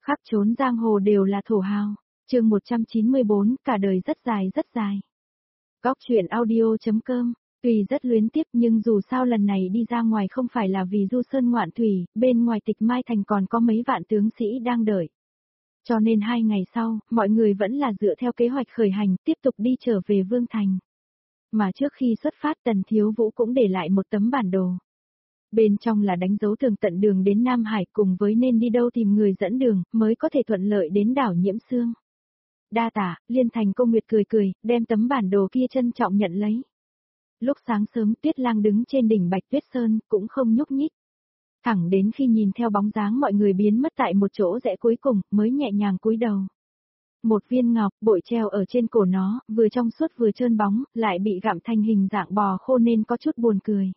Khắp trốn giang hồ đều là thổ hào. Chương 194, cả đời rất dài rất dài. Góc truyện audio.com. Tuy rất luyến tiếc nhưng dù sao lần này đi ra ngoài không phải là vì du sơn ngoạn thủy, bên ngoài Tịch Mai Thành còn có mấy vạn tướng sĩ đang đợi. Cho nên 2 ngày sau, mọi người vẫn là dựa theo kế hoạch khởi hành, tiếp tục đi trở về Vương Thành. Mà trước khi xuất phát Tần Thiếu Vũ cũng để lại một tấm bản đồ. Bên trong là đánh dấu tường tận đường đến Nam Hải cùng với nên đi đâu tìm người dẫn đường, mới có thể thuận lợi đến đảo Nhiễm Sương. Đa tạ, Liên Thành Công Nguyệt cười cười, đem tấm bản đồ kia trân trọng nhận lấy. Lúc sáng sớm Tuyết Lang đứng trên đỉnh Bạch Tuyết Sơn, cũng không nhúc nhích. Thẳng đến khi nhìn theo bóng dáng mọi người biến mất tại một chỗ rẽ cuối cùng, mới nhẹ nhàng cúi đầu. Một viên ngọc, bội treo ở trên cổ nó, vừa trong suốt vừa trơn bóng, lại bị gặm thành hình dạng bò khô nên có chút buồn cười.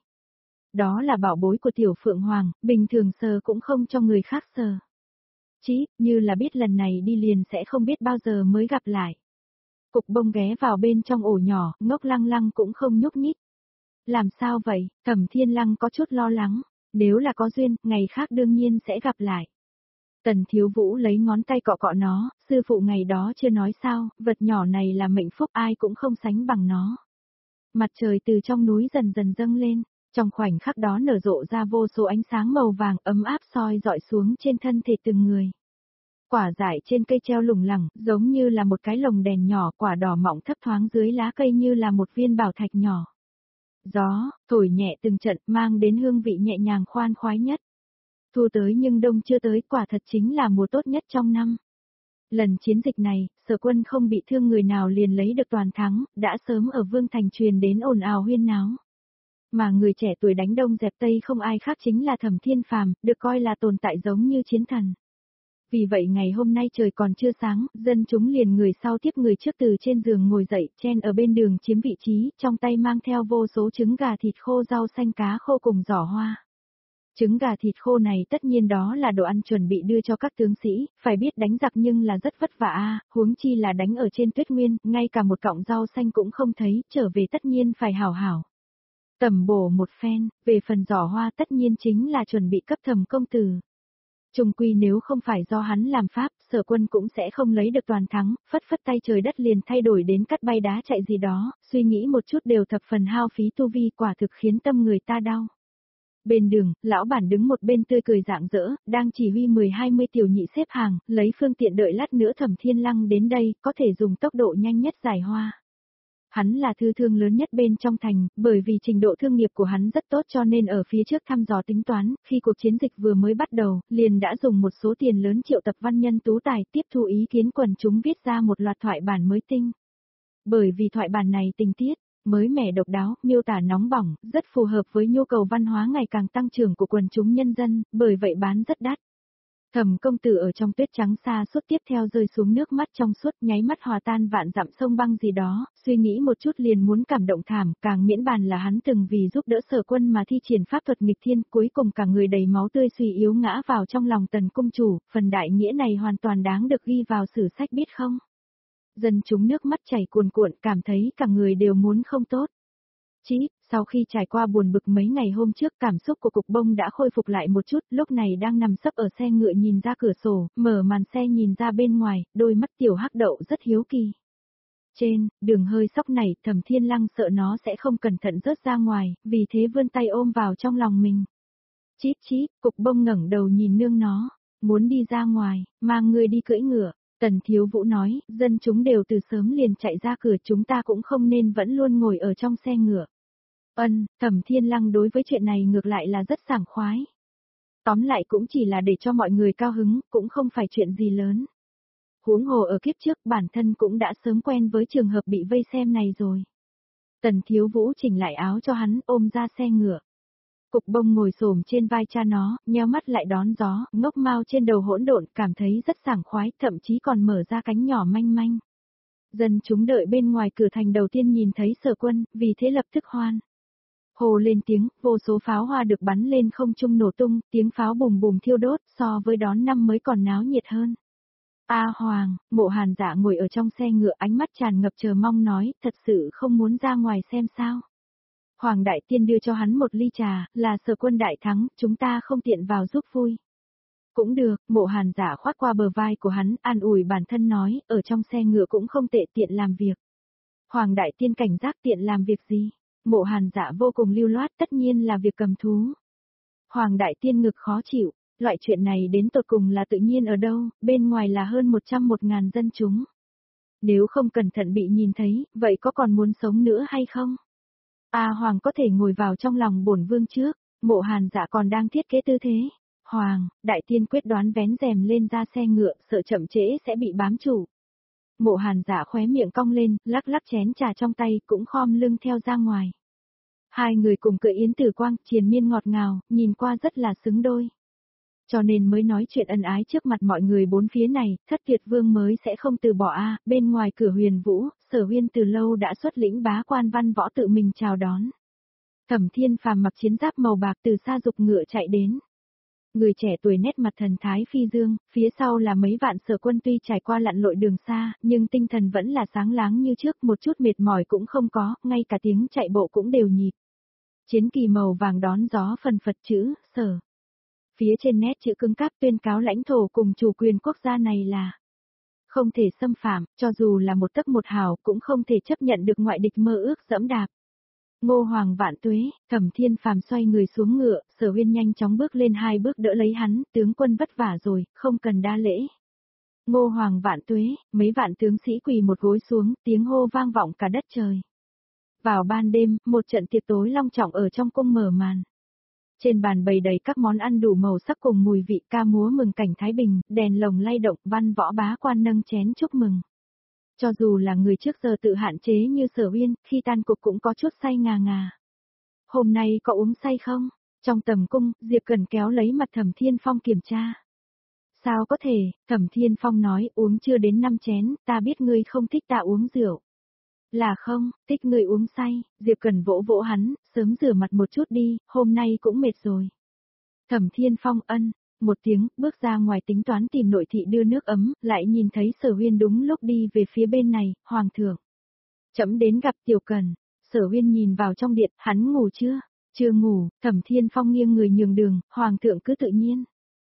Đó là bảo bối của Tiểu Phượng Hoàng, bình thường sờ cũng không cho người khác sờ. Chí, như là biết lần này đi liền sẽ không biết bao giờ mới gặp lại. Cục bông ghé vào bên trong ổ nhỏ, ngốc lăng lăng cũng không nhúc nhích. Làm sao vậy, Thẩm Thiên Lăng có chút lo lắng, nếu là có duyên, ngày khác đương nhiên sẽ gặp lại. Tần Thiếu Vũ lấy ngón tay cọ cọ nó, sư phụ ngày đó chưa nói sao, vật nhỏ này là mệnh phúc ai cũng không sánh bằng nó. Mặt trời từ trong núi dần dần dâng lên, trong khoảnh khắc đó nở rộ ra vô số ánh sáng màu vàng ấm áp soi dọi xuống trên thân thể từng người. Quả dại trên cây treo lủng lẳng, giống như là một cái lồng đèn nhỏ, quả đỏ mọng thấp thoáng dưới lá cây như là một viên bảo thạch nhỏ. Gió, thổi nhẹ từng trận, mang đến hương vị nhẹ nhàng khoan khoái nhất. Thu tới nhưng đông chưa tới, quả thật chính là mùa tốt nhất trong năm. Lần chiến dịch này, Sở Quân không bị thương người nào liền lấy được toàn thắng, đã sớm ở Vương Thành truyền đến ồn ào huyên náo. Mà người trẻ tuổi đánh đông dẹp tây không ai khác chính là Thẩm Thiên Phàm, được coi là tồn tại giống như chiến thần. Vì vậy ngày hôm nay trời còn chưa sáng, dân chúng liền người sau tiếp người trước từ trên giường ngồi dậy, chen ở bên đường chiếm vị trí, trong tay mang theo vô số trứng gà thịt khô rau xanh cá khô cùng giỏ hoa. Trứng gà thịt khô này tất nhiên đó là đồ ăn chuẩn bị đưa cho các tướng sĩ, phải biết đánh giặc nhưng là rất vất vả huống chi là đánh ở trên tuyết nguyên, ngay cả một cọng rau xanh cũng không thấy, trở về tất nhiên phải hảo hảo tẩm bổ một phen, về phần giỏ hoa tất nhiên chính là chuẩn bị cấp Thẩm công tử. Chung quy nếu không phải do hắn làm pháp, Sở Quân cũng sẽ không lấy được toàn thắng, phất phất tay trời đất liền thay đổi đến cắt bay đá chạy gì đó, suy nghĩ một chút đều thập phần hao phí tu vi, quả thực khiến tâm người ta đau. Bên đường, lão bản đứng một bên tươi cười rạng rỡ, đang chỉ huy 10-20 tiểu nhị xếp hàng, lấy phương tiện đợi lát nữa Thẩm Thiên Lăng đến đây, có thể dùng tốc độ nhanh nhất giải hoa. Hắn là thư thương lớn nhất bên trong thành, bởi vì trình độ thương nghiệp của hắn rất tốt cho nên ở phía trước thăm dò tính toán, khi cuộc chiến dịch vừa mới bắt đầu, liền đã dùng một số tiền lớn triệu tập văn nhân tú tài tiếp thu ý kiến quần chúng viết ra một loạt thoại bản mới tinh. Bởi vì thoại bản này tình tiết mới mẻ độc đáo, miêu tả nóng bỏng, rất phù hợp với nhu cầu văn hóa ngày càng tăng trưởng của quần chúng nhân dân, bởi vậy bán rất đắt. Thẩm công tử ở trong tuyết trắng xa suốt tiếp theo rơi xuống nước mắt trong suốt, nháy mắt hòa tan vạn dặm sông băng gì đó, suy nghĩ một chút liền muốn cảm động thảm, càng miễn bàn là hắn từng vì giúp đỡ Sở Quân mà thi triển pháp thuật nghịch thiên, cuối cùng cả người đầy máu tươi suy yếu ngã vào trong lòng Tần cung chủ, phần đại nghĩa này hoàn toàn đáng được ghi vào sử sách biết không? Dân chúng nước mắt chảy cuồn cuộn, cảm thấy cả người đều muốn không tốt. Sau khi trải qua buồn bực mấy ngày hôm trước, cảm xúc của Cục Bông đã khôi phục lại một chút, lúc này đang nằm sấp ở xe ngựa nhìn ra cửa sổ, mở màn xe nhìn ra bên ngoài, đôi mắt tiểu hắc đậu rất hiếu kỳ. Trên đường hơi sóc này, Thẩm Thiên Lăng sợ nó sẽ không cẩn thận rớt ra ngoài, vì thế vươn tay ôm vào trong lòng mình. Cục Bông ngẩng đầu nhìn nương nó, muốn đi ra ngoài, mang người đi cưỡi ngựa. Tần Thiếu Vũ nói, dân chúng đều từ sớm liền chạy ra cửa, chúng ta cũng không nên vẫn luôn ngồi ở trong xe ngựa. Thẩm Thiên Lăng đối với chuyện này ngược lại là rất sảng khoái. Tóm lại cũng chỉ là để cho mọi người cao hứng, cũng không phải chuyện gì lớn. Huống hồ ở kiếp trước bản thân cũng đã sớm quen với trường hợp bị vây xem này rồi. Tần Thiếu Vũ chỉnh lại áo cho hắn, ôm ra xe ngựa. Cục Bông ngồi xổm trên vai cha nó, nheo mắt lại đón gió, ngốc mao trên đầu hỗn độn, cảm thấy rất sảng khoái, thậm chí còn mở ra cánh nhỏ manh manh. Dân chúng đợi bên ngoài cửa thành đầu tiên nhìn thấy Sở Quân, vì thế lập tức hoan hô lên tiếng, vô số pháo hoa được bắn lên không trung nổ tung, tiếng pháo bùm bùm thiêu đốt, so với đón năm mới còn náo nhiệt hơn. Hoàng, Mộ Hàn Dạ ngồi ở trong xe ngựa, ánh mắt tràn ngập chờ mong nói, thật sự không muốn ra ngoài xem sao. Hoàng Đại Tiên đưa cho hắn một ly trà, là Sở Quân đại thắng, chúng ta không tiện vào giúp vui. Cũng được, Mộ Hàn Dạ khoát qua bờ vai của hắn, an ủi bản thân nói, ở trong xe ngựa cũng không tệ, tiện làm việc. Hoàng đại tiên cảnh giác, tiện làm việc gì? Mộ Hàn Dạ vô cùng lưu loát, tất nhiên là việc cầm thú. Hoàng đại tiên ngực khó chịu, loại chuyện này đến tột cùng là tự nhiên ở đâu, bên ngoài là hơn 101.000 dân chúng. Nếu không cẩn thận bị nhìn thấy, vậy có còn muốn sống nữa hay không? Hoàng có thể ngồi vào trong lòng bổn vương trước, Mộ Hàn Dạ còn đang thiết kế tư thế. Hoàng, đại tiên quyết đoán vén rèm lên ra xe ngựa, sợ chậm trễ sẽ bị bám chủ. Mộ Hàn Dạ khóe miệng cong lên, lắc lắc chén trà trong tay, cũng khom lưng theo ra ngoài. Hai người cùng cưỡi yến tử quang, triền miên ngọt ngào, nhìn qua rất là xứng đôi. Cho nên mới nói chuyện ân ái trước mặt mọi người bốn phía này, Thất Tuyệt Vương mới sẽ không từ bỏ bên ngoài cửa Huyền Vũ, Sở Huyên từ lâu đã xuất lĩnh bá quan văn võ tự mình chào đón. Thẩm Thiên Phàm mặc chiến giáp màu bạc từ xa dục ngựa chạy đến. Người trẻ tuổi nét mặt thần thái phi dương, phía sau là mấy vạn Sở quân tuy trải qua lặn lội đường xa, nhưng tinh thần vẫn là sáng láng như trước, một chút mệt mỏi cũng không có, ngay cả tiếng chạy bộ cũng đều nhịp. Chiến kỳ màu vàng đón gió phần phật chữ, Sở. Phía trên nét chữ cứng cáp tuyên cáo lãnh thổ cùng chủ quyền quốc gia này là không thể xâm phạm, cho dù là một tấc một hào cũng không thể chấp nhận được ngoại địch mơ ước dẫm đạp. Ngô Hoàng vạn tuế, Thẩm Thiên Phàm xoay người xuống ngựa, Sở Huyên nhanh chóng bước lên 2 bước đỡ lấy hắn, tướng quân vất vả rồi, không cần đa lễ. Ngô Hoàng vạn tuế, mấy vạn tướng sĩ quỳ một gối xuống, tiếng hô vang vọng cả đất trời. Vào ban đêm, một trận tiệc tối long trọng ở trong cung mở màn. Trên bàn bày đầy các món ăn đủ màu sắc cùng mùi vị, ca múa mừng cảnh thái bình, đèn lồng lay động, văn võ bá quan nâng chén chúc mừng. Cho dù là người trước giờ tự hạn chế như Sở Huyên, khi tan cuộc cũng có chút say ngà ngà. Hôm nay có uống say không? Trong tầm cung, Diệp Cẩn kéo lấy mặt Thẩm Thiên Phong kiểm tra. Sao có thể, Thẩm Thiên Phong nói, uống chưa đến 5 chén, ta biết ngươi không thích ta uống rượu. Là không, thích ngươi uống say, Diệp Cẩn vỗ vỗ hắn, sớm rửa mặt một chút đi, hôm nay cũng mệt rồi. Thẩm Thiên Phong ân, một tiếng, bước ra ngoài tính toán tìm nội thị đưa nước ấm, lại nhìn thấy Sở Huyên đúng lúc đi về phía bên này, Hoàng thượng. Chấm đến gặp Tiểu Cẩn, Sở Huyên nhìn vào trong điện, hắn ngủ chưa? Chưa ngủ, Thẩm Thiên Phong nghiêng người nhường đường, Hoàng thượng cứ tự nhiên.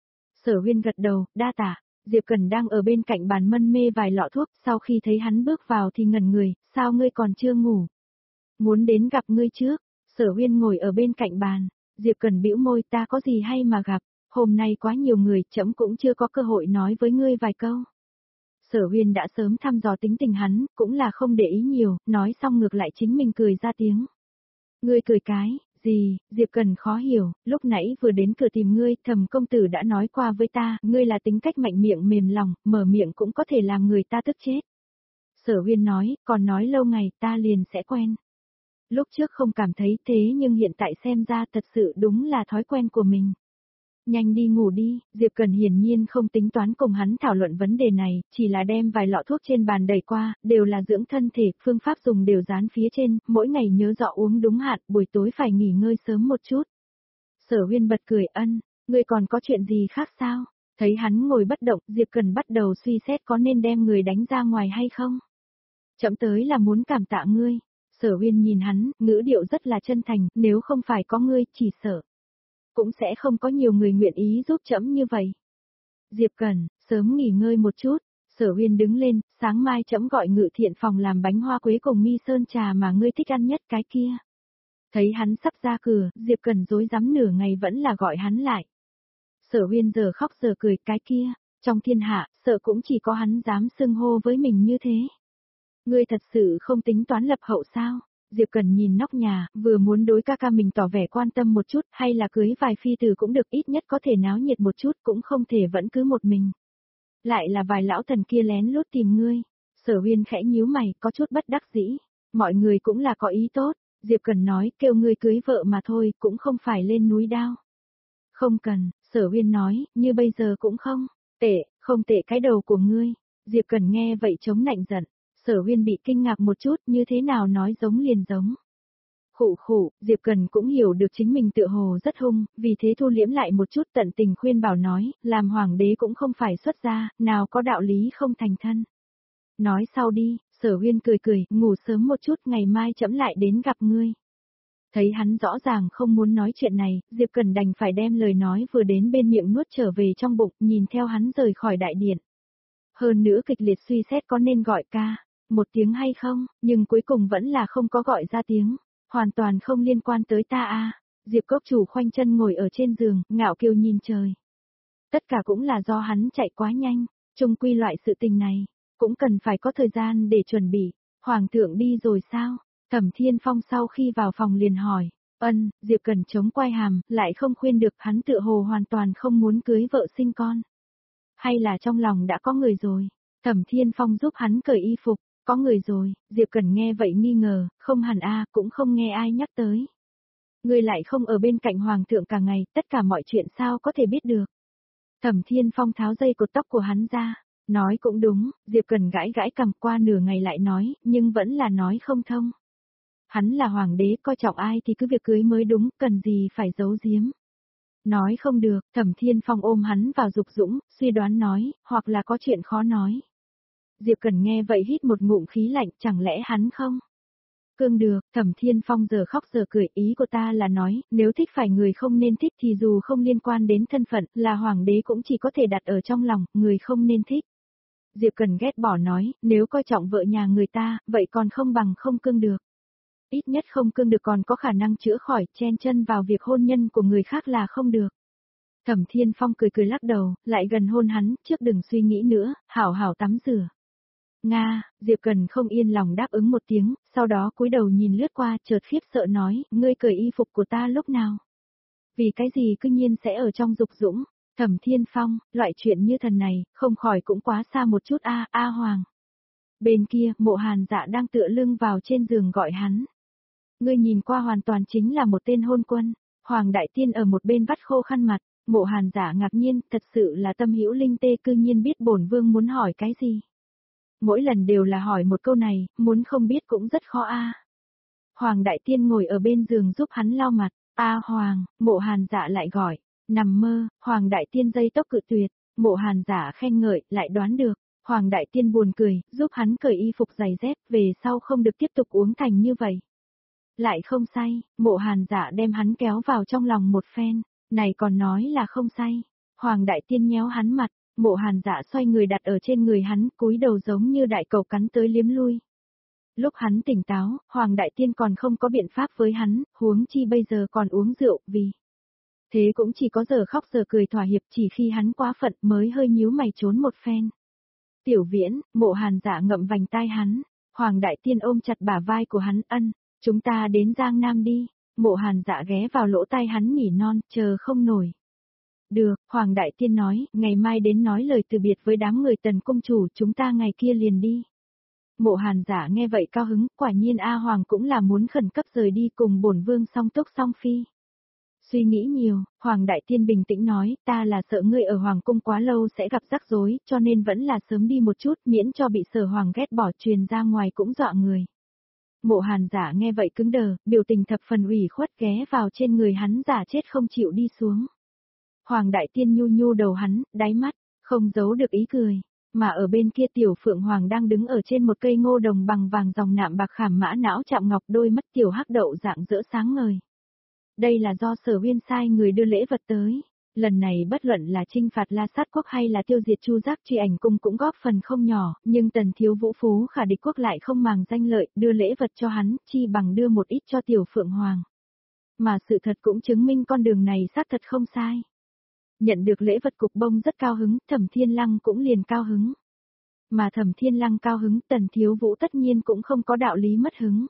Sở Huyên gật đầu, đa tạ. Diệp Cẩn đang ở bên cạnh bàn mân mê vài lọ thuốc, sau khi thấy hắn bước vào thì ngẩn người, sao ngươi còn chưa ngủ? Muốn đến gặp ngươi trước, Sở Huyên ngồi ở bên cạnh bàn, Diệp Cẩn bĩu môi, ta có gì hay mà gặp, hôm nay quá nhiều người, trẫm cũng chưa có cơ hội nói với ngươi vài câu. Sở Huyên đã sớm thăm dò tính tình hắn, cũng là không để ý nhiều, nói xong ngược lại chính mình cười ra tiếng. Ngươi cười cái, gì, Diệp Cẩn khó hiểu, lúc nãy vừa đến cửa tìm ngươi, Thẩm công tử đã nói qua với ta, ngươi là tính cách mạnh miệng mềm lòng, mở miệng cũng có thể làm người ta tức chết. Sở Huyên nói, còn nói lâu ngày ta liền sẽ quen. Lúc trước không cảm thấy thế nhưng hiện tại xem ra thật sự đúng là thói quen của mình. Nhanh đi ngủ đi, Diệp Cẩn hiển nhiên không tính toán cùng hắn thảo luận vấn đề này, chỉ là đem vài lọ thuốc trên bàn đẩy qua, đều là dưỡng thân thể, phương pháp dùng đều dán phía trên, mỗi ngày nhớ rõ uống đúng hạn, buổi tối phải nghỉ ngơi sớm một chút. Sở Huyên bật cười ân, ngươi còn có chuyện gì khác sao? Thấy hắn ngồi bất động, Diệp Cẩn bắt đầu suy xét có nên đem người đánh ra ngoài hay không? Chậm tới là muốn cảm tạ ngươi. Sở Huyên nhìn hắn, ngữ điệu rất là chân thành, nếu không phải có ngươi, chỉ sợ cũng sẽ không có nhiều người nguyện ý giúp trẫm như vậy. Diệp Cẩn, sớm nghỉ ngơi một chút, Sở Huyên đứng lên, sáng mai trẫm gọi Ngự Thiện phòng làm bánh hoa quế cùng mi sơn trà mà ngươi thích ăn nhất cái kia. Thấy hắn sắp ra cửa, Diệp Cẩn rối rắm nửa ngày vẫn là gọi hắn lại. Sở Huyên giờ khóc giờ cười, cái kia, trong thiên hạ, sợ cũng chỉ có hắn dám xưng hô với mình như thế. Ngươi thật sự không tính toán lập hậu sao? Diệp Cẩn nhìn nóc nhà, vừa muốn đối ca ca mình tỏ vẻ quan tâm một chút, hay là cưới vài phi tử cũng được, ít nhất có thể náo nhiệt một chút, cũng không thể vẫn cứ một mình. Lại là vài lão thần kia lén lút tìm ngươi. Sở Huyên khẽ nhíu mày, có chút bất đắc dĩ. Mọi người cũng là có ý tốt. Diệp Cẩn nói, kêu ngươi cưới vợ mà thôi, cũng không phải lên núi đao. Không cần, Sở Huyên nói, như bây giờ cũng không. Tệ, không tệ cái đầu của ngươi. Diệp Cẩn nghe vậy chống nạnh giận. Sở Huyên bị kinh ngạc một chút, như thế nào nói giống liền giống. Khụ khụ, Diệp Cẩn cũng hiểu được chính mình tựa hồ rất hung, vì thế thu liễm lại một chút, tận tình khuyên bảo nói, làm hoàng đế cũng không phải xuất gia, nào có đạo lý không thành thân. Nói sau đi, Sở Huyên cười cười, ngủ sớm một chút, ngày mai trẫm lại đến gặp ngươi. Thấy hắn rõ ràng không muốn nói chuyện này, Diệp Cần đành phải đem lời nói vừa đến bên miệng nuốt trở về trong bụng, nhìn theo hắn rời khỏi đại điện. Hơn nữa kịch liệt suy xét có nên gọi ca, một tiếng hay không, nhưng cuối cùng vẫn là không có gọi ra tiếng, hoàn toàn không liên quan tới ta a. Diệp Cốc Chủ khoanh chân ngồi ở trên giường, ngạo kiều nhìn trời. Tất cả cũng là do hắn chạy quá nhanh, chung quy loại sự tình này, cũng cần phải có thời gian để chuẩn bị. Hoàng thượng đi rồi sao? Thẩm Thiên Phong sau khi vào phòng liền hỏi. Diệp Cần chống quai hàm, lại không khuyên được, hắn tựa hồ hoàn toàn không muốn cưới vợ sinh con. Hay là trong lòng đã có người rồi? Thẩm Thiên Phong giúp hắn cởi y phục, có người rồi. Diệp Cần nghe vậy nghi ngờ, không hẳn a, cũng không nghe ai nhắc tới. Ngươi lại không ở bên cạnh Hoàng thượng cả ngày, tất cả mọi chuyện sao có thể biết được? Thẩm Thiên Phong tháo dây cột tóc của hắn ra, nói cũng đúng. Diệp Cần gãi gãi cằm, qua nửa ngày lại nói, nhưng vẫn là nói không thông. Hắn là hoàng đế, coi trọng ai thì cứ việc cưới mới đúng, cần gì phải giấu giếm. Nói không được, Thẩm Thiên Phong ôm hắn vào dục dũng, suy đoán nói, hoặc là có chuyện khó nói. Diệp Cần nghe vậy hít một ngụm khí lạnh, chẳng lẽ hắn không? Cương được, Thẩm Thiên Phong giờ khóc giờ cười, ý của ta là nói, nếu thích phải người không nên thích thì dù không liên quan đến thân phận, là hoàng đế cũng chỉ có thể đặt ở trong lòng, người không nên thích. Diệp Cần ghét bỏ nói, nếu coi trọng vợ nhà người ta, vậy còn không bằng không cương được. Ít nhất không cương được còn có khả năng chữa khỏi, chen chân vào việc hôn nhân của người khác là không được. Thẩm Thiên Phong cười cười lắc đầu, lại gần hôn hắn, trước đừng suy nghĩ nữa, hảo hảo tắm rửa. Nga, Diệp Cần không yên lòng đáp ứng một tiếng, sau đó cúi đầu nhìn lướt qua, chợt khiếp sợ nói, ngươi cởi y phục của ta lúc nào? Vì cái gì cư nhiên sẽ ở trong dục dũng? Thẩm Thiên Phong, loại chuyện như thần này, không khỏi cũng quá xa một chút a Hoàng. Bên kia, Mộ Hàn Dạ đang tựa lưng vào trên giường gọi hắn. Ngươi nhìn qua hoàn toàn chính là một tên hôn quân. Hoàng Đại Tiên ở một bên vắt khô khăn mặt, Mộ Hàn Dạ ngạc nhiên, thật sự là tâm hữu linh tê, cư nhiên biết bổn vương muốn hỏi cái gì. Mỗi lần đều là hỏi một câu này, muốn không biết cũng rất khó a. Hoàng Đại Tiên ngồi ở bên giường giúp hắn lau mặt, Hoàng, Mộ Hàn Dạ lại gọi, nằm mơ, Hoàng Đại Tiên dây tóc cự tuyệt, Mộ Hàn Dạ khen ngợi, lại đoán được. Hoàng Đại Tiên buồn cười, giúp hắn cởi y phục giày dép, về sau không được tiếp tục uống thành như vậy. Lại không say, Mộ Hàn Dạ đem hắn kéo vào trong lòng một phen, này còn nói là không say. Hoàng Đại Tiên nhéo hắn mặt, Mộ Hàn Dạ xoay người đặt ở trên người hắn, cúi đầu giống như đại cầu cắn tới liếm lui. Lúc hắn tỉnh táo, Hoàng Đại Tiên còn không có biện pháp với hắn, huống chi bây giờ còn uống rượu, vì thế cũng chỉ có giờ khóc giờ cười thỏa hiệp, chỉ khi hắn quá phận mới hơi nhíu mày trốn một phen. Tiểu Viễn, Mộ Hàn Dạ ngậm vành tai hắn, Hoàng Đại Tiên ôm chặt bả vai của hắn, chúng ta đến Giang Nam đi. Mộ Hàn Dạ ghé vào lỗ tai hắn nỉ non, chờ không nổi. Được, Hoàng Đại Tiên nói, ngày mai đến nói lời từ biệt với đám người Tần Cung Chủ, chúng ta ngày kia liền đi. Mộ Hàn Dạ nghe vậy cao hứng, quả nhiên Hoàng cũng là muốn khẩn cấp rời đi cùng bổn vương song túc song phi. Suy nghĩ nhiều, Hoàng Đại Tiên bình tĩnh nói, ta là sợ ngươi ở Hoàng cung quá lâu sẽ gặp rắc rối, cho nên vẫn là sớm đi một chút, miễn cho bị Sở Hoàng ghét bỏ, truyền ra ngoài cũng dọa người. Mộ Hàn Dạ nghe vậy cứng đờ, biểu tình thập phần ủy khuất, ghé vào trên người hắn giả chết không chịu đi xuống. Hoàng Đại Tiên nhu nhu đầu hắn, đáy mắt, không giấu được ý cười. Mà ở bên kia Tiểu Phượng Hoàng đang đứng ở trên một cây ngô đồng bằng vàng dòng nạm bạc khảm mã não chạm ngọc, đôi mắt tiểu hắc đậu dạng rỡ sáng ngời. Đây là do Sở Uyên sai người đưa lễ vật tới. Lần này bất luận là chinh phạt La Sát Quốc hay là tiêu diệt Chu Giác Truy Ảnh Cung cũng góp phần không nhỏ, nhưng Tần Thiếu Vũ Phú Khả Địch Quốc lại không màng danh lợi, đưa lễ vật cho hắn, chi bằng đưa một ít cho Tiểu Phượng Hoàng. Mà sự thật cũng chứng minh con đường này xác thật không sai. Nhận được lễ vật Cục Bông rất cao hứng, Thẩm Thiên Lăng cũng liền cao hứng. Mà Thẩm Thiên Lăng cao hứng, Tần Thiếu Vũ tất nhiên cũng không có đạo lý mất hứng.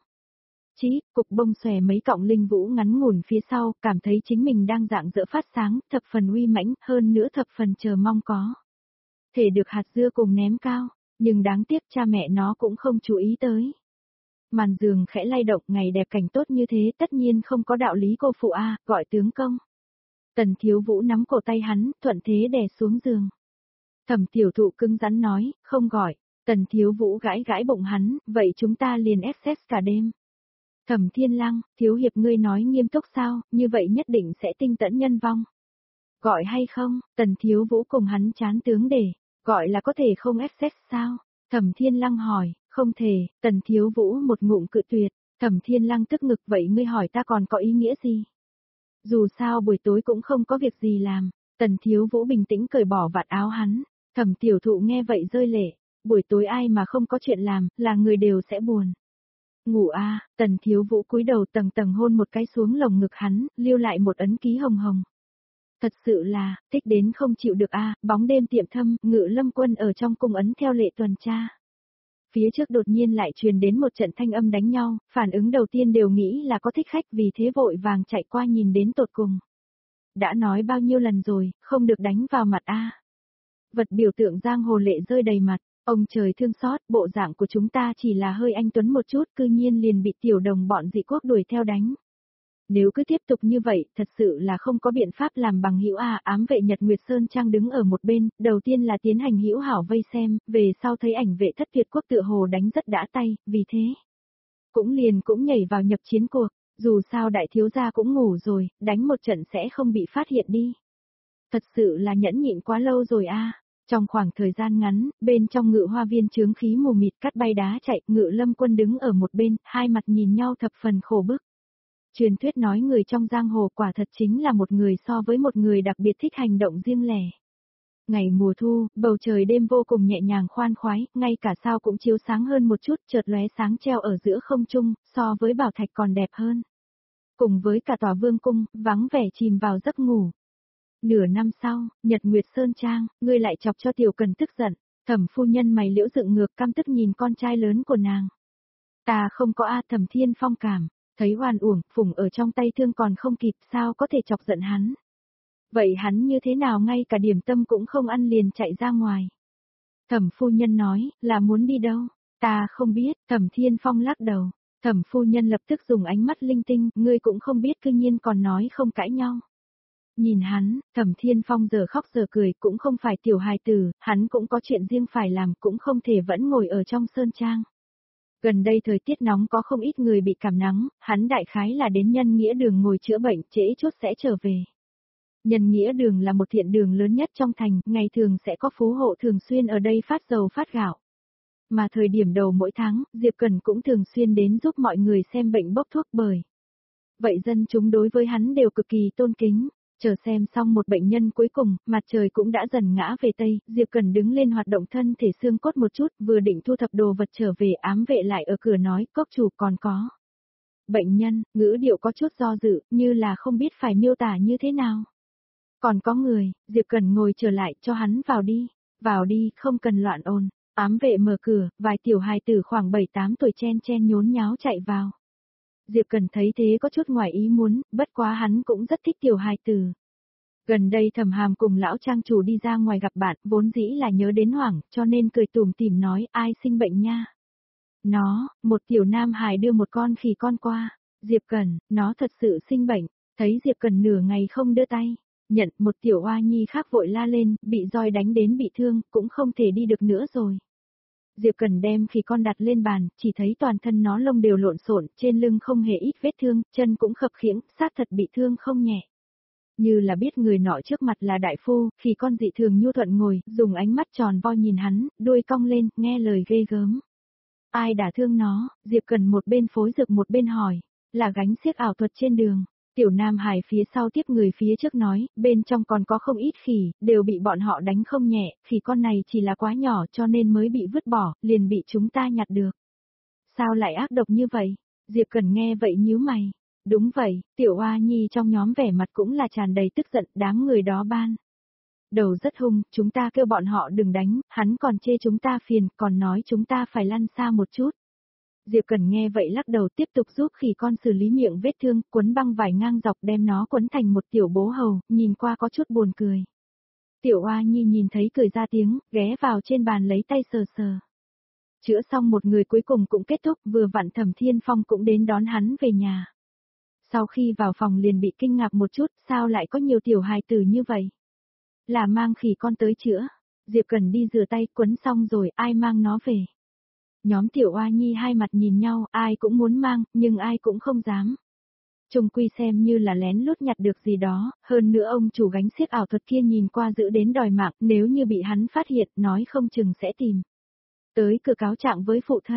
Cục Bông xòe mấy cọng linh vũ ngắn ngủn phía sau, cảm thấy chính mình đang rạng rỡ phát sáng, thập phần uy mãnh, hơn nữa thập phần chờ mong có thể được hạt dưa cùng ném cao, nhưng đáng tiếc cha mẹ nó cũng không chú ý tới. Màn giường khẽ lay động, ngày đẹp cảnh tốt như thế tất nhiên không có đạo lý cô phụ gọi tướng công. Tần Thiếu Vũ nắm cổ tay hắn, thuận thế đè xuống giường. Thẩm Tiểu Thụ cứng rắn nói, không gọi. Tần Thiếu Vũ gãi gãi bụng hắn, vậy chúng ta liền SS cả đêm. Thẩm Thiên Lăng, thiếu hiệp ngươi nói nghiêm túc sao, như vậy nhất định sẽ tinh tẫn nhân vong. Gọi hay không, Tần Thiếu Vũ cùng hắn chán tướng để, gọi là có thể không SS sao? Thẩm Thiên Lăng hỏi, không thể, Tần Thiếu Vũ một ngụm cự tuyệt, Thẩm Thiên Lăng tức ngực, vậy ngươi hỏi ta còn có ý nghĩa gì? Dù sao buổi tối cũng không có việc gì làm. Tần Thiếu Vũ bình tĩnh cởi bỏ vạt áo hắn. Thẩm Tiểu Thụ nghe vậy rơi lệ. Buổi tối ai mà không có chuyện làm, là người đều sẽ buồn. Ngủ a, Tần Thiếu Vũ cúi đầu tầng tầng hôn một cái xuống lồng ngực hắn, lưu lại một ấn ký hồng hồng. Thật sự là, thích đến không chịu được a, bóng đêm tiệm thâm, Ngự Lâm Quân ở trong cung ấn theo lệ tuần tra. Phía trước đột nhiên lại truyền đến một trận thanh âm đánh nhau, phản ứng đầu tiên đều nghĩ là có thích khách, vì thế vội vàng chạy qua nhìn đến tột cùng. Đã nói bao nhiêu lần rồi, không được đánh vào mặt a. Vật biểu tượng giang hồ lệ rơi đầy mặt, ông trời thương xót, bộ dạng của chúng ta chỉ là hơi anh tuấn một chút, cư nhiên liền bị tiểu đồng bọn dị quốc đuổi theo đánh. Nếu cứ tiếp tục như vậy, thật sự là không có biện pháp làm bằng hữu a. Ám vệ Nhật Nguyệt Sơn Trang đứng ở một bên, đầu tiên là tiến hành hữu hảo vây xem, về sau thấy ảnh vệ thất tuyệt quốc tựa hồ đánh rất đã tay, vì thế cũng nhảy vào nhập chiến cuộc, dù sao đại thiếu gia cũng ngủ rồi, đánh một trận sẽ không bị phát hiện đi. Thật sự là nhẫn nhịn quá lâu rồi a. Trong khoảng thời gian ngắn, bên trong Ngự Hoa Viên chướng khí mù mịt cắt bay đá chạy, Ngự Lâm Quân đứng ở một bên, hai mặt nhìn nhau thập phần khổ bức. Truyền thuyết nói người trong giang hồ quả thật chính là một người so với một người đặc biệt thích hành động riêng lẻ. Ngày mùa thu, bầu trời đêm vô cùng nhẹ nhàng khoan khoái, ngay cả sao cũng chiếu sáng hơn một chút, chợt lóe sáng treo ở giữa không trung, so với bảo thạch còn đẹp hơn. Cùng với cả tòa vương cung, vắng vẻ chìm vào giấc ngủ. Nửa năm sau, Nhật Nguyệt Sơn Trang, ngươi lại chọc cho Tiểu Cần tức giận, Thẩm phu nhân mày liễu dựng ngược căm tức nhìn con trai lớn của nàng. Ta không có a. Thẩm Thiên Phong cảm, thấy oan uổng, phủng ở trong tay thương còn không kịp, sao có thể chọc giận hắn. Vậy hắn như thế nào ngay cả điểm tâm cũng không ăn liền chạy ra ngoài. Thẩm phu nhân nói, là muốn đi đâu? Ta không biết. Thẩm Thiên Phong lắc đầu. Thẩm phu nhân lập tức dùng ánh mắt linh tinh, ngươi cũng không biết, cư nhiên còn nói không cãi nhau. Nhìn hắn, Thẩm Thiên Phong giờ khóc giờ cười, cũng không phải tiểu hài tử, hắn cũng có chuyện riêng phải làm, cũng không thể vẫn ngồi ở trong sơn trang. Gần đây thời tiết nóng có không ít người bị cảm nắng, hắn đại khái là đến Nhân Nghĩa Đường ngồi chữa bệnh, trễ chút sẽ trở về. Nhân Nghĩa Đường là một thiện đường lớn nhất trong thành, ngày thường sẽ có phú hộ thường xuyên ở đây phát dầu phát gạo. Mà thời điểm đầu mỗi tháng, Diệp Cần cũng thường xuyên đến giúp mọi người xem bệnh bốc thuốc bởi. Vậy dân chúng đối với hắn đều cực kỳ tôn kính. Chờ xem xong một bệnh nhân cuối cùng, mặt trời cũng đã dần ngã về Tây, Diệp Cần đứng lên hoạt động thân thể xương cốt một chút, vừa định thu thập đồ vật trở về, ám vệ lại ở cửa nói, cốc chủ còn có. Bệnh nhân, ngữ điệu có chút do dự, như là không biết phải miêu tả như thế nào. Còn có người, Diệp Cần ngồi trở lại, cho hắn vào đi, không cần loạn ồn. Ám vệ mở cửa, vài tiểu hài tử khoảng 7-8 tuổi chen chen nhốn nháo chạy vào. Diệp Cần thấy thế có chút ngoài ý muốn, bất quá hắn cũng rất thích tiểu hài tử. Gần đây Thẩm Hàm cùng lão trang chủ đi ra ngoài gặp bạn, vốn dĩ là nhớ đến Hoảng, cho nên cười tủm tỉm nói, ai sinh bệnh nha. Một tiểu nam hài đưa một con khỉ con qua. Diệp Cần, nó thật sự sinh bệnh. Thấy Diệp Cần nửa ngày không đưa tay, nhận, một tiểu oa nhi khác vội la lên, bị roi đánh đến bị thương, cũng không thể đi được nữa rồi. Diệp Cần đem khỉ con đặt lên bàn, chỉ thấy toàn thân nó lông đều lộn xộn, trên lưng không hề ít vết thương, chân cũng khập khiễng, xác thật bị thương không nhẹ. Như là biết người nọ trước mặt là đại phu, khỉ con dị thường nhu thuận ngồi, dùng ánh mắt tròn vo nhìn hắn, đuôi cong lên, nghe lời ghê gớm. Ai đả thương nó? Diệp Cần một bên phối dược một bên hỏi, là gánh xiếc ảo thuật trên đường. Tiểu Nam Hải phía sau tiếp người phía trước nói, bên trong còn có không ít khỉ, đều bị bọn họ đánh không nhẹ, khỉ con này chỉ là quá nhỏ cho nên mới bị vứt bỏ, liền bị chúng ta nhặt được. Sao lại ác độc như vậy? Diệp Cần nghe vậy nhíu mày. Đúng vậy, tiểu oa nhi trong nhóm vẻ mặt cũng là tràn đầy tức giận, đám người đó ban. Đầu rất hung, chúng ta kêu bọn họ đừng đánh, hắn còn chê chúng ta phiền, còn nói chúng ta phải lăn xa một chút. Diệp Cần nghe vậy lắc đầu tiếp tục giúp khỉ con xử lý miệng vết thương, quấn băng vải ngang dọc đem nó quấn thành một tiểu bố hầu, nhìn qua có chút buồn cười. Tiểu oa nhi nhìn thấy cười ra tiếng, ghé vào trên bàn lấy tay sờ sờ. Chữa xong một người cuối cùng cũng kết thúc, vừa vặn Thẩm Thiên Phong cũng đến đón hắn về nhà. Sau khi vào phòng liền bị kinh ngạc một chút, sao lại có nhiều tiểu hài tử như vậy? Là mang khỉ con tới chữa. Diệp Cần đi rửa tay, quấn xong rồi, ai mang nó về? Nhóm tiểu oa nhi hai mặt nhìn nhau, ai cũng muốn mang, nhưng ai cũng không dám. Trung quy xem như là lén lút nhặt được gì đó, hơn nữa ông chủ gánh xiếc ảo thuật kia nhìn qua giữ đến đòi mạng, nếu như bị hắn phát hiện, nói không chừng sẽ tìm tới cửa cáo trạng với phụ thân.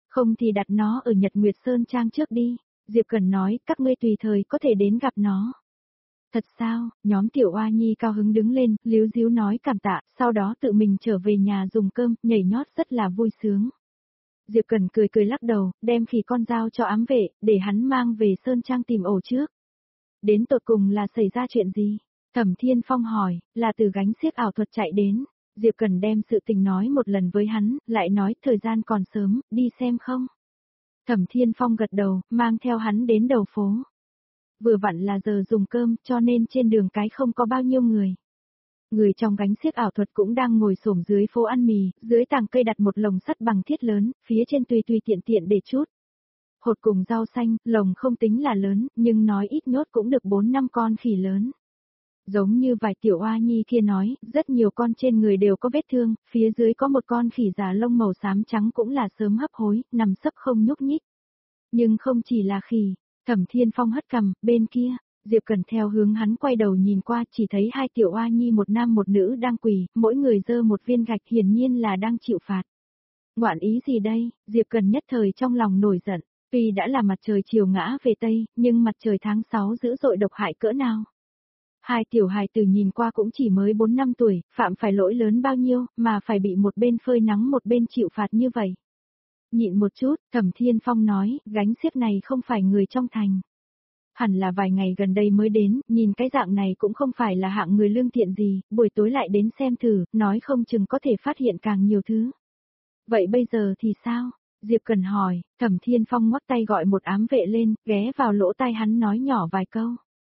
Không thì đặt nó ở Nhật Nguyệt Sơn Trang trước đi. Diệp Cẩn nói, các ngươi tùy thời có thể đến gặp nó. Thật sao, nhóm Tiểu Oa Nhi cao hứng đứng lên, líu díu nói cảm tạ, sau đó tự mình trở về nhà dùng cơm, nhảy nhót rất là vui sướng. Diệp Cẩn cười cười lắc đầu, đem khỉ con dao cho ám vệ, để hắn mang về Sơn Trang tìm ổ trước. Đến tột cùng là xảy ra chuyện gì? Thẩm Thiên Phong hỏi, là từ gánh xiếc ảo thuật chạy đến. Diệp Cẩn đem sự tình nói một lần với hắn, lại nói thời gian còn sớm, đi xem không? Thẩm Thiên Phong gật đầu, mang theo hắn đến đầu phố. Vừa vặn là giờ dùng cơm, cho nên trên đường cái không có bao nhiêu người. Người trong gánh xiếc ảo thuật cũng đang ngồi xổm dưới phố ăn mì, dưới tàng cây đặt một lồng sắt bằng thiết lớn, phía trên tùy tùy tiện tiện để chút. Hột cùng rau xanh, lồng không tính là lớn, nhưng nói ít nhốt cũng được 4-5 con khỉ lớn. Giống như vài tiểu oa nhi kia nói, rất nhiều con trên người đều có vết thương, phía dưới có một con khỉ già lông màu xám trắng cũng là sớm hấp hối, nằm sấp không nhúc nhích. Nhưng không chỉ là khỉ, Thẩm Thiên Phong hất cằm, bên kia, Diệp Cẩn theo hướng hắn quay đầu nhìn qua chỉ thấy hai tiểu oa nhi một nam một nữ đang quỳ, mỗi người giơ một viên gạch hiển nhiên là đang chịu phạt. Ngoạn ý gì đây, Diệp Cẩn nhất thời trong lòng nổi giận, tuy đã là mặt trời chiều ngã về Tây, nhưng mặt trời tháng 6 dữ dội độc hại cỡ nào. Hai tiểu hài tử nhìn qua cũng chỉ mới 4-5 tuổi, phạm phải lỗi lớn bao nhiêu, mà phải bị một bên phơi nắng một bên chịu phạt như vậy. Nhịn một chút, Thẩm Thiên Phong nói, gánh xiếc này không phải người trong thành. Hẳn là vài ngày gần đây mới đến, nhìn cái dạng này cũng không phải là hạng người lương thiện gì, buổi tối lại đến xem thử, nói không chừng có thể phát hiện càng nhiều thứ. Vậy bây giờ thì sao? Diệp Cần hỏi, Thẩm Thiên Phong ngoắc tay gọi một ám vệ lên, ghé vào lỗ tai hắn nói nhỏ vài câu.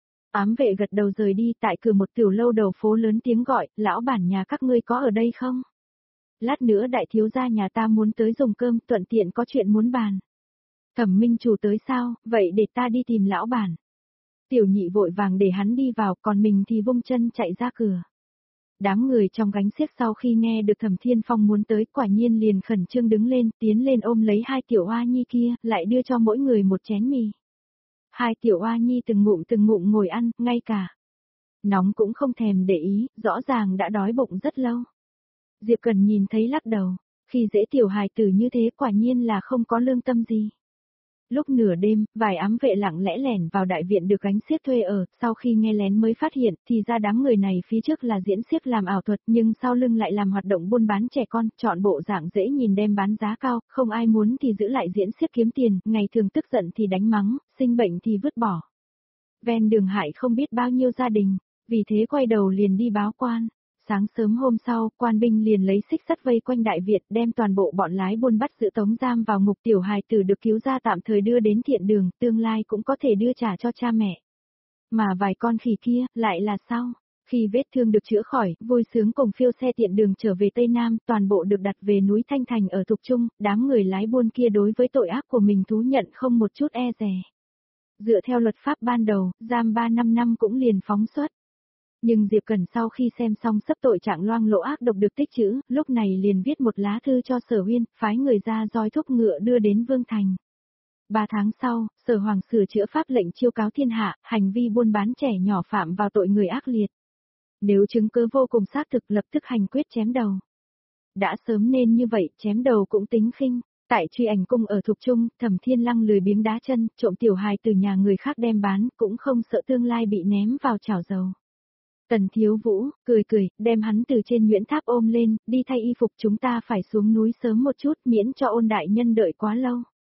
Ám vệ gật đầu rời đi, tại cửa một tiểu lâu đầu phố lớn tiếng gọi, lão bản nhà các ngươi có ở đây không? Lát nữa đại thiếu gia nhà ta muốn tới dùng cơm, thuận tiện có chuyện muốn bàn. Thẩm Minh chủ tới sao, vậy để ta đi tìm lão bản. Tiểu nhị vội vàng để hắn đi vào, còn mình thì vung chân chạy ra cửa. Đám người trong gánh xiếc sau khi nghe được Thẩm Thiên Phong muốn tới, quả nhiên liền khẩn trương đứng lên, tiến lên ôm lấy hai tiểu oa nhi kia, lại đưa cho mỗi người một chén mì. Hai tiểu oa nhi từng ngụm ngồi ăn, ngay cả nóng cũng không thèm để ý, rõ ràng đã đói bụng rất lâu. Diệp Cần nhìn thấy lắc đầu, khi dễ tiểu hài tử như thế quả nhiên là không có lương tâm gì. Lúc nửa đêm, vài ám vệ lặng lẽ lẻn vào đại viện được gánh xiếc thuê ở, sau khi nghe lén mới phát hiện, thì ra đám người này phía trước là diễn xiếc làm ảo thuật, nhưng sau lưng lại làm hoạt động buôn bán trẻ con, chọn bộ dạng dễ nhìn đem bán giá cao, không ai muốn thì giữ lại diễn xiếc kiếm tiền, ngày thường tức giận thì đánh mắng, sinh bệnh thì vứt bỏ. Ven đường hại không biết bao nhiêu gia đình, vì thế quay đầu liền đi báo quan. Sáng sớm hôm sau, quan binh liền lấy xích sắt vây quanh đại Việt, đem toàn bộ bọn lái buôn bắt giữ tống giam vào ngục, tiểu hài tử được cứu ra tạm thời đưa đến thiện đường, tương lai cũng có thể đưa trả cho cha mẹ. Mà vài con khỉ kia, lại là sao? Khi vết thương được chữa khỏi, vui sướng cùng phiêu xe tiện đường trở về Tây Nam, toàn bộ được đặt về núi Thanh Thành ở Thục Trung, đám người lái buôn kia đối với tội ác của mình thú nhận không một chút e dè. Dựa theo luật pháp ban đầu, giam 3-5 năm cũng liền phóng xuất. Nhưng Diệp Cần sau khi xem xong sắp tội trạng loang lỗ ác độc được tích trữ, lúc này liền viết một lá thư cho Sở Huyên, phái người ra roi thúc ngựa đưa đến Vương Thành. 3 tháng sau, Sở Hoàng sửa chữa pháp lệnh chiêu cáo thiên hạ, hành vi buôn bán trẻ nhỏ phạm vào tội người ác liệt. Nếu chứng cứ vô cùng xác thực lập tức hành quyết chém đầu. Đã sớm nên như vậy, chém đầu cũng tính khinh. Tại Truy Ảnh Cung ở Thục Trung, Thẩm Thiên Lăng lười biếng đá chân, trộm tiểu hài từ nhà người khác đem bán, cũng không sợ tương lai bị ném vào chảo dầu. Tần Thiếu Vũ, cười cười, đem hắn từ trên Nguyễn Tháp ôm lên, đi thay y phục, chúng ta phải xuống núi sớm một chút, miễn cho Ôn đại nhân đợi quá lâu.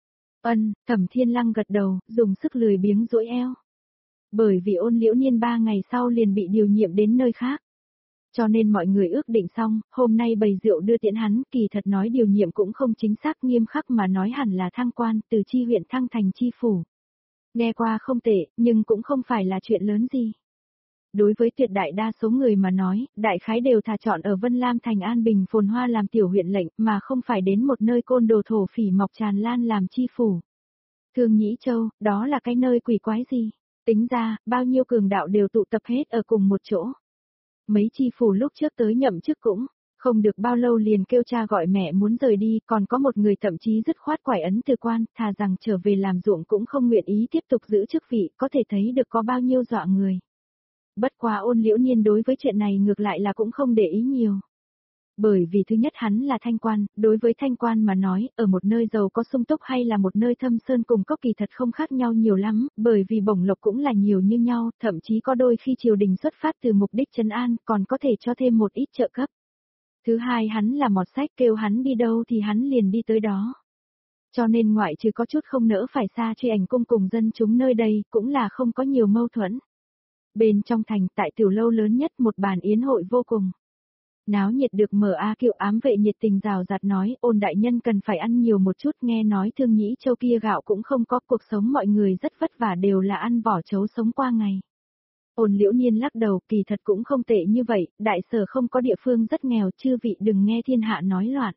Thẩm Thiên Lăng gật đầu, dùng sức lười biếng duỗi eo. Bởi vì Ôn Liễu Niên 3 ngày sau liền bị điều nhiệm đến nơi khác. Cho nên mọi người ước định xong, hôm nay bày rượu đưa tiễn hắn, kỳ thật nói điều nhiệm cũng không chính xác nghiêm khắc mà nói hẳn là thăng quan, từ chi huyện thăng thành chi phủ. Nghe qua không tệ, nhưng cũng không phải là chuyện lớn gì. Đối với tuyệt đại đa số người mà nói, đại khái đều thà chọn ở Vân Lam thành an bình phồn hoa làm tiểu huyện lệnh, mà không phải đến một nơi côn đồ thổ phỉ mọc tràn lan làm chi phủ. Thương Nhĩ Châu, đó là cái nơi quỷ quái gì? Tính ra, bao nhiêu cường đạo đều tụ tập hết ở cùng một chỗ. Mấy chi phủ lúc trước tới nhậm chức cũng, không được bao lâu liền kêu cha gọi mẹ muốn rời đi, còn có một người thậm chí dứt khoát quải ấn từ quan, thà rằng trở về làm ruộng cũng không nguyện ý tiếp tục giữ chức vị, có thể thấy được có bao nhiêu dọa người. Bất quá Ôn Liễu Niên đối với chuyện này ngược lại là cũng không để ý nhiều. Bởi vì thứ nhất hắn là thanh quan, đối với thanh quan mà nói, ở một nơi giàu có sung túc hay là một nơi thâm sơn cùng cốc kỳ thật không khác nhau nhiều lắm, bởi vì bổng lộc cũng là nhiều như nhau, thậm chí có đôi khi triều đình xuất phát từ mục đích trấn an, còn có thể cho thêm một ít trợ cấp. Thứ hai hắn là mọt sách, kêu hắn đi đâu thì hắn liền đi tới đó. Cho nên ngoại trừ có chút không nỡ phải xa truy ảnh cung cùng dân chúng nơi đây, cũng là không có nhiều mâu thuẫn. Bên trong thành, tại tiểu lâu lớn nhất một bàn yến hội vô cùng. Náo nhiệt được mở Kiệu ám vệ nhiệt tình rào rạt nói, Ôn đại nhân cần phải ăn nhiều một chút, nghe nói Thương Nhĩ Châu kia gạo cũng không có, cuộc sống mọi người rất vất vả, đều là ăn vỏ trấu sống qua ngày. Ôn Liễu Niên lắc đầu, kỳ thật cũng không tệ như vậy, đại sở không có địa phương rất nghèo, chư vị đừng nghe thiên hạ nói loạn.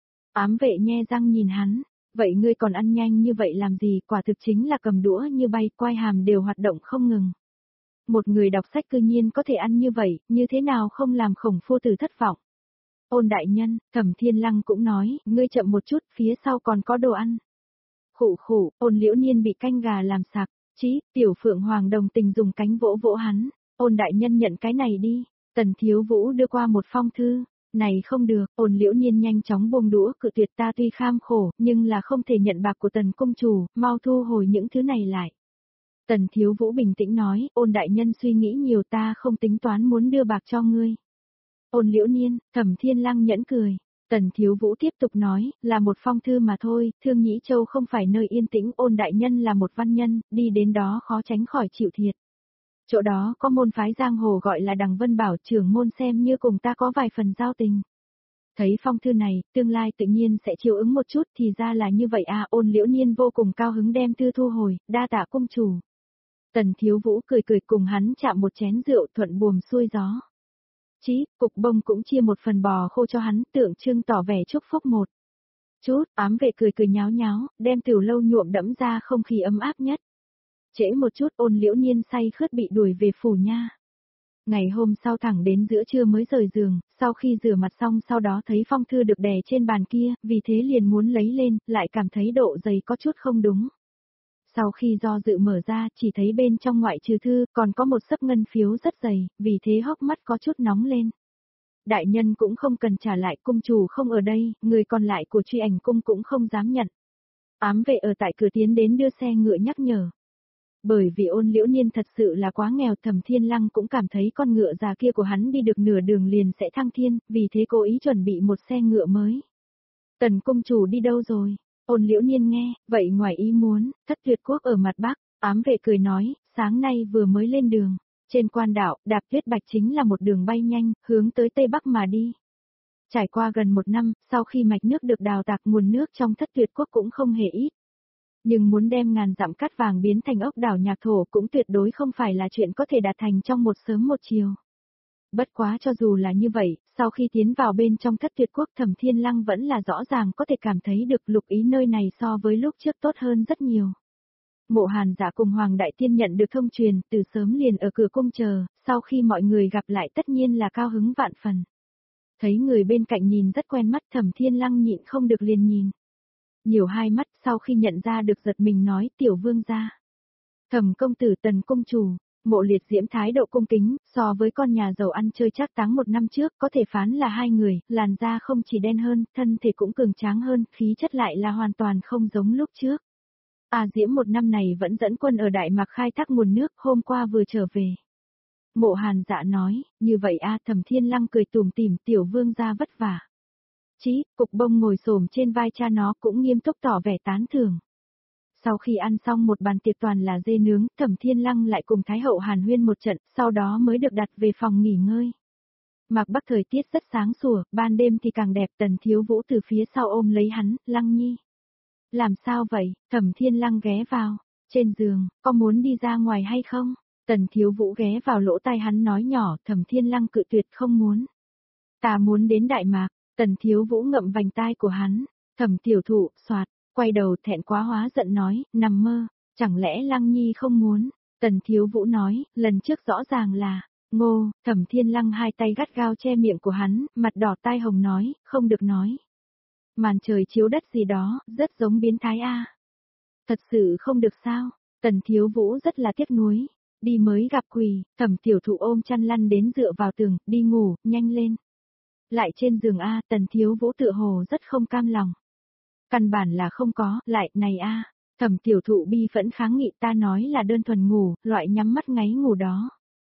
Ám vệ nhe răng nhìn hắn, vậy ngươi còn ăn nhanh như vậy làm gì, quả thực chính là cầm đũa như bay, quai hàm đều hoạt động không ngừng. Một người đọc sách cư nhiên có thể ăn như vậy, như thế nào không làm Khổng phu tử thất vọng. Ôn đại nhân, Thẩm Thiên Lăng cũng nói, ngươi chậm một chút, phía sau còn có đồ ăn. Khụ khụ, Ôn Liễu Niên bị canh gà làm sặc, Chí, Tiểu Phượng Hoàng đồng tình dùng cánh vỗ vỗ hắn, Ôn đại nhân nhận cái này đi. Tần Thiếu Vũ đưa qua một phong thư, này không được, Ôn Liễu Niên nhanh chóng buông đũa, cự tuyệt, ta tuy kham khổ, nhưng là không thể nhận bạc của Tần công chủ, mau thu hồi những thứ này lại. Tần Thiếu Vũ bình tĩnh nói, Ôn đại nhân suy nghĩ nhiều, ta không tính toán muốn đưa bạc cho ngươi. Ôn Liễu Niên, Thẩm Thiên Lăng nhẫn cười. Tần Thiếu Vũ tiếp tục nói, là một phong thư mà thôi, Thương Nhĩ Châu không phải nơi yên tĩnh, Ôn đại nhân là một văn nhân, đi đến đó khó tránh khỏi chịu thiệt. Chỗ đó có môn phái giang hồ gọi là Đằng Vân Bảo, trưởng môn xem như cùng ta có vài phần giao tình. Thấy phong thư này, tương lai tự nhiên sẽ chiều ứng một chút, thì ra là như vậy à. Ôn Liễu Niên vô cùng cao hứng đem thư thu hồi, đa tạ cung chủ. Tần Thiếu Vũ cười cười cùng hắn chạm một chén rượu, thuận buồm xuôi gió. Chí, Cục Bông cũng chia một phần bò khô cho hắn, tượng trưng tỏ vẻ chúc phúc một chút. Ám vệ cười cười nháo nháo, đem tiểu lâu nhuộm đẫm ra không khí ấm áp nhất. Trễ một chút, Ôn Liễu Niên say khướt bị đuổi về phủ nha. Ngày hôm sau thẳng đến giữa trưa mới rời giường, sau khi rửa mặt xong sau đó thấy phong thư được đè trên bàn kia, vì thế liền muốn lấy lên, lại cảm thấy độ dày có chút không đúng. Sau khi do dự mở ra, chỉ thấy bên trong ngoại trừ thư, còn có một xấp ngân phiếu rất dày, vì thế hốc mắt có chút nóng lên. Đại nhân cũng không cần trả lại, cung chủ không ở đây, người còn lại của truy ảnh cung cũng không dám nhận. Ám vệ ở tại cửa tiến đến đưa xe ngựa nhắc nhở. Bởi vì Ôn Liễu Niên thật sự là quá nghèo, Thẩm Thiên Lăng cũng cảm thấy con ngựa già kia của hắn đi được nửa đường liền sẽ thăng thiên, vì thế cố ý chuẩn bị một xe ngựa mới. Tần cung chủ đi đâu rồi? Ôn Liễu Niên nghe, vậy ngoài ý muốn, Thất Tuyệt Quốc ở mặt Bắc, ám vệ cười nói, sáng nay vừa mới lên đường, trên quan đảo, đạp tuyết bạch chính là một đường bay nhanh, hướng tới Tây Bắc mà đi. Trải qua gần một năm, sau khi mạch nước được đào tạc, nguồn nước trong Thất Tuyệt Quốc cũng không hề ít. Nhưng muốn đem ngàn dặm cát vàng biến thành ốc đảo nhạc thổ cũng tuyệt đối không phải là chuyện có thể đạt thành trong một sớm một chiều. Bất quá cho dù là như vậy, sau khi tiến vào bên trong Thất Tuyệt Quốc, Thẩm Thiên Lăng vẫn là rõ ràng có thể cảm thấy được lục ý nơi này so với lúc trước tốt hơn rất nhiều. Mộ Hàn Dạ cùng Hoàng Đại Tiên nhận được thông truyền, từ sớm liền ở cửa cung chờ, sau khi mọi người gặp lại tất nhiên là cao hứng vạn phần. Thấy người bên cạnh nhìn rất quen mắt, Thẩm Thiên Lăng nhịn không được liền nhìn. Nhiều hai mắt, sau khi nhận ra được giật mình nói, tiểu vương gia. Thẩm công tử, Tần công chủ. Mộ Liệt Diễm thái độ cung kính, so với con nhà giàu ăn chơi trác táng một năm trước, có thể phán là hai người, làn da không chỉ đen hơn, thân thể cũng cường tráng hơn, khí chất lại là hoàn toàn không giống lúc trước. Diễm một năm này vẫn dẫn quân ở Đại Mạc khai thác nguồn nước, hôm qua vừa trở về. Mộ Hàn Dạ nói, như vậy Thẩm Thiên Lăng cười tủm tỉm, tiểu vương gia vất vả. Chí, Cục Bông ngồi xổm trên vai cha nó cũng nghiêm túc tỏ vẻ tán thưởng. Sau khi ăn xong một bàn tiệc toàn là dê nướng, Thẩm Thiên Lăng lại cùng Thái hậu hàn huyên một trận, sau đó mới được đặt về phòng nghỉ ngơi. Mạc Bắc thời tiết rất sáng sủa, ban đêm thì càng đẹp. Tần Thiếu Vũ từ phía sau ôm lấy hắn, Lăng nhi. Làm sao vậy? Thẩm Thiên Lăng ghé vào, trên giường, có muốn đi ra ngoài hay không? Tần Thiếu Vũ ghé vào lỗ tai hắn nói nhỏ, Thẩm Thiên Lăng cự tuyệt không muốn. Ta muốn đến Đại Mạc. Tần Thiếu Vũ ngậm vành tai của hắn, Thẩm tiểu thụ, soạt. Quay đầu thẹn quá hóa giận nói, nằm mơ, chẳng lẽ Lăng nhi không muốn? Tần Thiếu Vũ nói, lần trước rõ ràng là, Ngô. Thẩm Thiên Lăng hai tay gắt gao che miệng của hắn, mặt đỏ tai hồng nói, không được nói. Màn trời chiếu đất gì đó, rất giống biến thái Thật sự không được sao? Tần Thiếu Vũ rất là tiếc nuối, đi mới gặp quỷ. Thẩm tiểu thụ ôm chăn lăn đến dựa vào tường, đi ngủ, nhanh lên. Lại trên giường a, Tần Thiếu Vũ tựa hồ rất không cam lòng. Căn bản là không có, lại, này a, Thẩm Tiểu Thụ bi phẫn kháng nghị, ta nói là đơn thuần ngủ, loại nhắm mắt ngáy ngủ đó.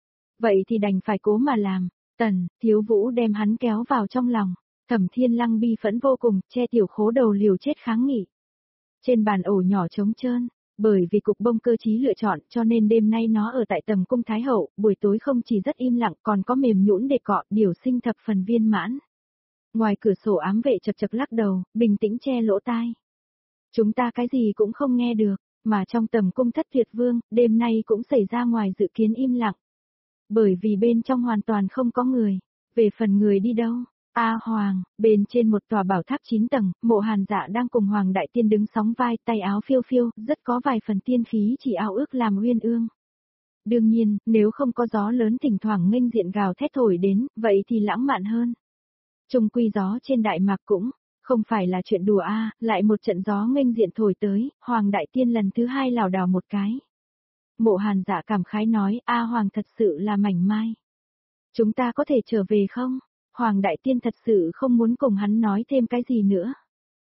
Vậy thì đành phải cố mà làm. Tần Thiếu Vũ đem hắn kéo vào trong lòng. Thẩm Thiên Lăng bi phẫn vô cùng, che tiểu khố đầu liều chết kháng nghị. Trên bàn ổ nhỏ trống trơn, bởi vì cục bông cơ trí lựa chọn cho nên đêm nay nó ở tại tầm cung Thái Hậu, buổi tối không chỉ rất im lặng còn có mềm nhũn để cọ, điều sinh thập phần viên mãn. Ngoài cửa sổ ám vệ chật chật lắc đầu, bình tĩnh che lỗ tai. Chúng ta cái gì cũng không nghe được, mà trong tầm cung Thất Tuyệt Vương, đêm nay cũng xảy ra ngoài dự kiến im lặng. Bởi vì bên trong hoàn toàn không có người, về phần người đi đâu. A Hoàng, bên trên một tòa bảo tháp 9 tầng, Mộ Hàn Dạ đang cùng Hoàng Đại Tiên đứng sóng vai, tay áo phiêu phiêu, rất có vài phần tiên khí chỉ ao ước làm uyên ương. Đương nhiên, nếu không có gió lớn thỉnh thoảng nghênh diện gào thét thổi đến, vậy thì lãng mạn hơn. Trung quy gió trên Đại Mạc cũng không phải là chuyện đùa a, lại một trận gió nghênh diện thổi tới, Hoàng Đại Tiên lần thứ hai lảo đảo một cái. Mộ Hàn Dạ cảm khái nói, A Hoàng thật sự là mảnh mai. Chúng ta có thể trở về không? Hoàng Đại Tiên thật sự không muốn cùng hắn nói thêm cái gì nữa.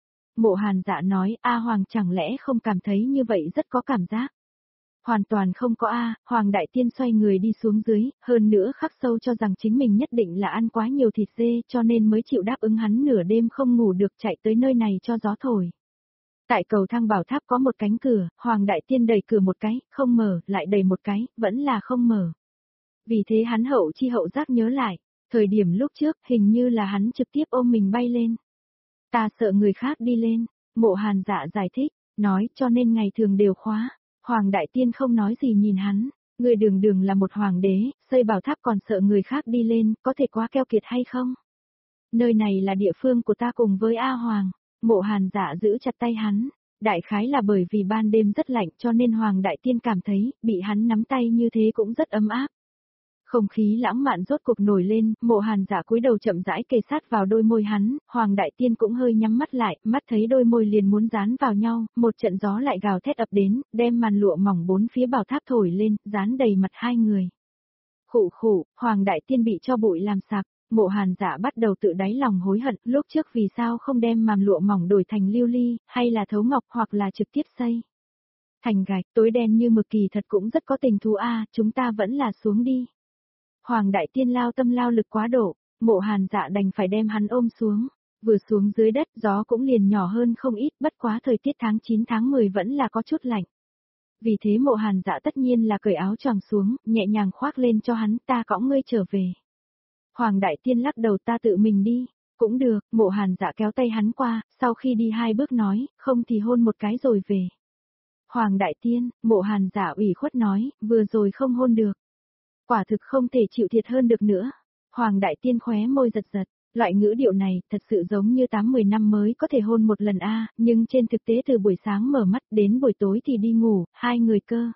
Mộ Hàn Dạ nói, A Hoàng chẳng lẽ không cảm thấy như vậy rất có cảm giác. Hoàn toàn không có a, Hoàng Đại Tiên xoay người đi xuống dưới, hơn nữa khắc sâu cho rằng chính mình nhất định là ăn quá nhiều thịt dê cho nên mới chịu đáp ứng hắn nửa đêm không ngủ được chạy tới nơi này cho gió thổi. Tại cầu thang bảo tháp có một cánh cửa, Hoàng Đại Tiên đẩy cửa một cái, không mở, lại đẩy một cái, vẫn là không mở. Vì thế hắn hậu chi hậu giác nhớ lại, thời điểm lúc trước hình như là hắn trực tiếp ôm mình bay lên. Ta sợ người khác đi lên, Mộ Hàn Dạ giải thích, nói cho nên ngày thường đều khóa. Hoàng Đại Tiên không nói gì nhìn hắn, người đường đường là một hoàng đế, xây bảo tháp còn sợ người khác đi lên, có thể quá keo kiệt hay không? Nơi này là địa phương của ta cùng với A Hoàng. Mộ Hàn Dạ giữ chặt tay hắn, đại khái là bởi vì ban đêm rất lạnh cho nên Hoàng Đại Tiên cảm thấy, bị hắn nắm tay như thế cũng rất ấm áp. Không khí lãng mạn rốt cuộc nổi lên, Mộ Hàn Dạ cúi đầu chậm rãi kề sát vào đôi môi hắn, Hoàng Đại Tiên cũng hơi nhắm mắt lại, mắt thấy đôi môi liền muốn dán vào nhau, một trận gió lại gào thét ập đến, đem màn lụa mỏng bốn phía bảo tháp thổi lên, dán đầy mặt hai người. Khụ khụ, Hoàng Đại Tiên bị cho bụi làm sặc, Mộ Hàn Dạ bắt đầu tự đáy lòng hối hận, lúc trước vì sao không đem màn lụa mỏng đổi thành lưu ly, hay là thấu ngọc hoặc là trực tiếp xây thành gạch, tối đen như mực kỳ thật cũng rất có tình thú a, chúng ta vẫn là xuống đi. Hoàng Đại Tiên lao tâm lao lực quá độ, Mộ Hàn Dạ đành phải đem hắn ôm xuống, vừa xuống dưới đất gió cũng liền nhỏ hơn không ít, bất quá thời tiết tháng 9 tháng 10 vẫn là có chút lạnh. Vì thế Mộ Hàn Dạ tất nhiên là cởi áo choàng xuống, nhẹ nhàng khoác lên cho hắn, ta cõng ngươi trở về. Hoàng Đại Tiên lắc đầu, ta tự mình đi, cũng được, Mộ Hàn Dạ kéo tay hắn qua, sau khi đi hai bước nói, không thì hôn một cái rồi về. Hoàng Đại Tiên, Mộ Hàn Dạ ủy khuất nói, vừa rồi không hôn được. Quả thực không thể chịu thiệt hơn được nữa. Hoàng Đại Tiên khóe môi giật giật, loại ngữ điệu này thật sự giống như 8-10 năm mới có thể hôn một lần a, nhưng trên thực tế từ buổi sáng mở mắt đến buổi tối thì đi ngủ, hai người cơ.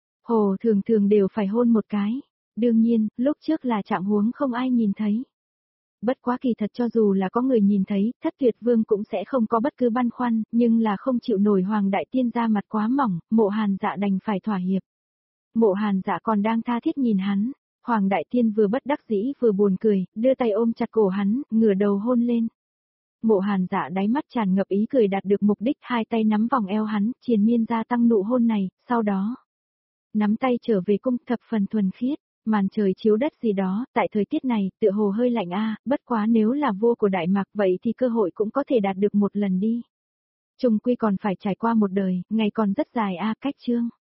Hồ thường thường đều phải hôn một cái. Đương nhiên, lúc trước là trạng huống không ai nhìn thấy. Bất quá kỳ thật cho dù là có người nhìn thấy, Thất Tuyệt Vương cũng sẽ không có bất cứ băn khoăn, nhưng là không chịu nổi Hoàng Đại Tiên ra mặt quá mỏng, Mộ Hàn Dạ đành phải thỏa hiệp. Mộ Hàn Dạ còn đang tha thiết nhìn hắn, Hoàng Đại Tiên vừa bất đắc dĩ vừa buồn cười, đưa tay ôm chặt cổ hắn, ngửa đầu hôn lên. Mộ Hàn Dạ đáy mắt tràn ngập ý cười đạt được mục đích, hai tay nắm vòng eo hắn, triền miên gia tăng nụ hôn này, sau đó nắm tay trở về cung, thập phần thuần khiết, màn trời chiếu đất gì đó, tại thời tiết này, tựa hồ hơi lạnh a, bất quá nếu là vua của Đại Mạc vậy thì cơ hội cũng có thể đạt được một lần đi. Chung quy còn phải trải qua một đời, ngày còn rất dài a, cách chương.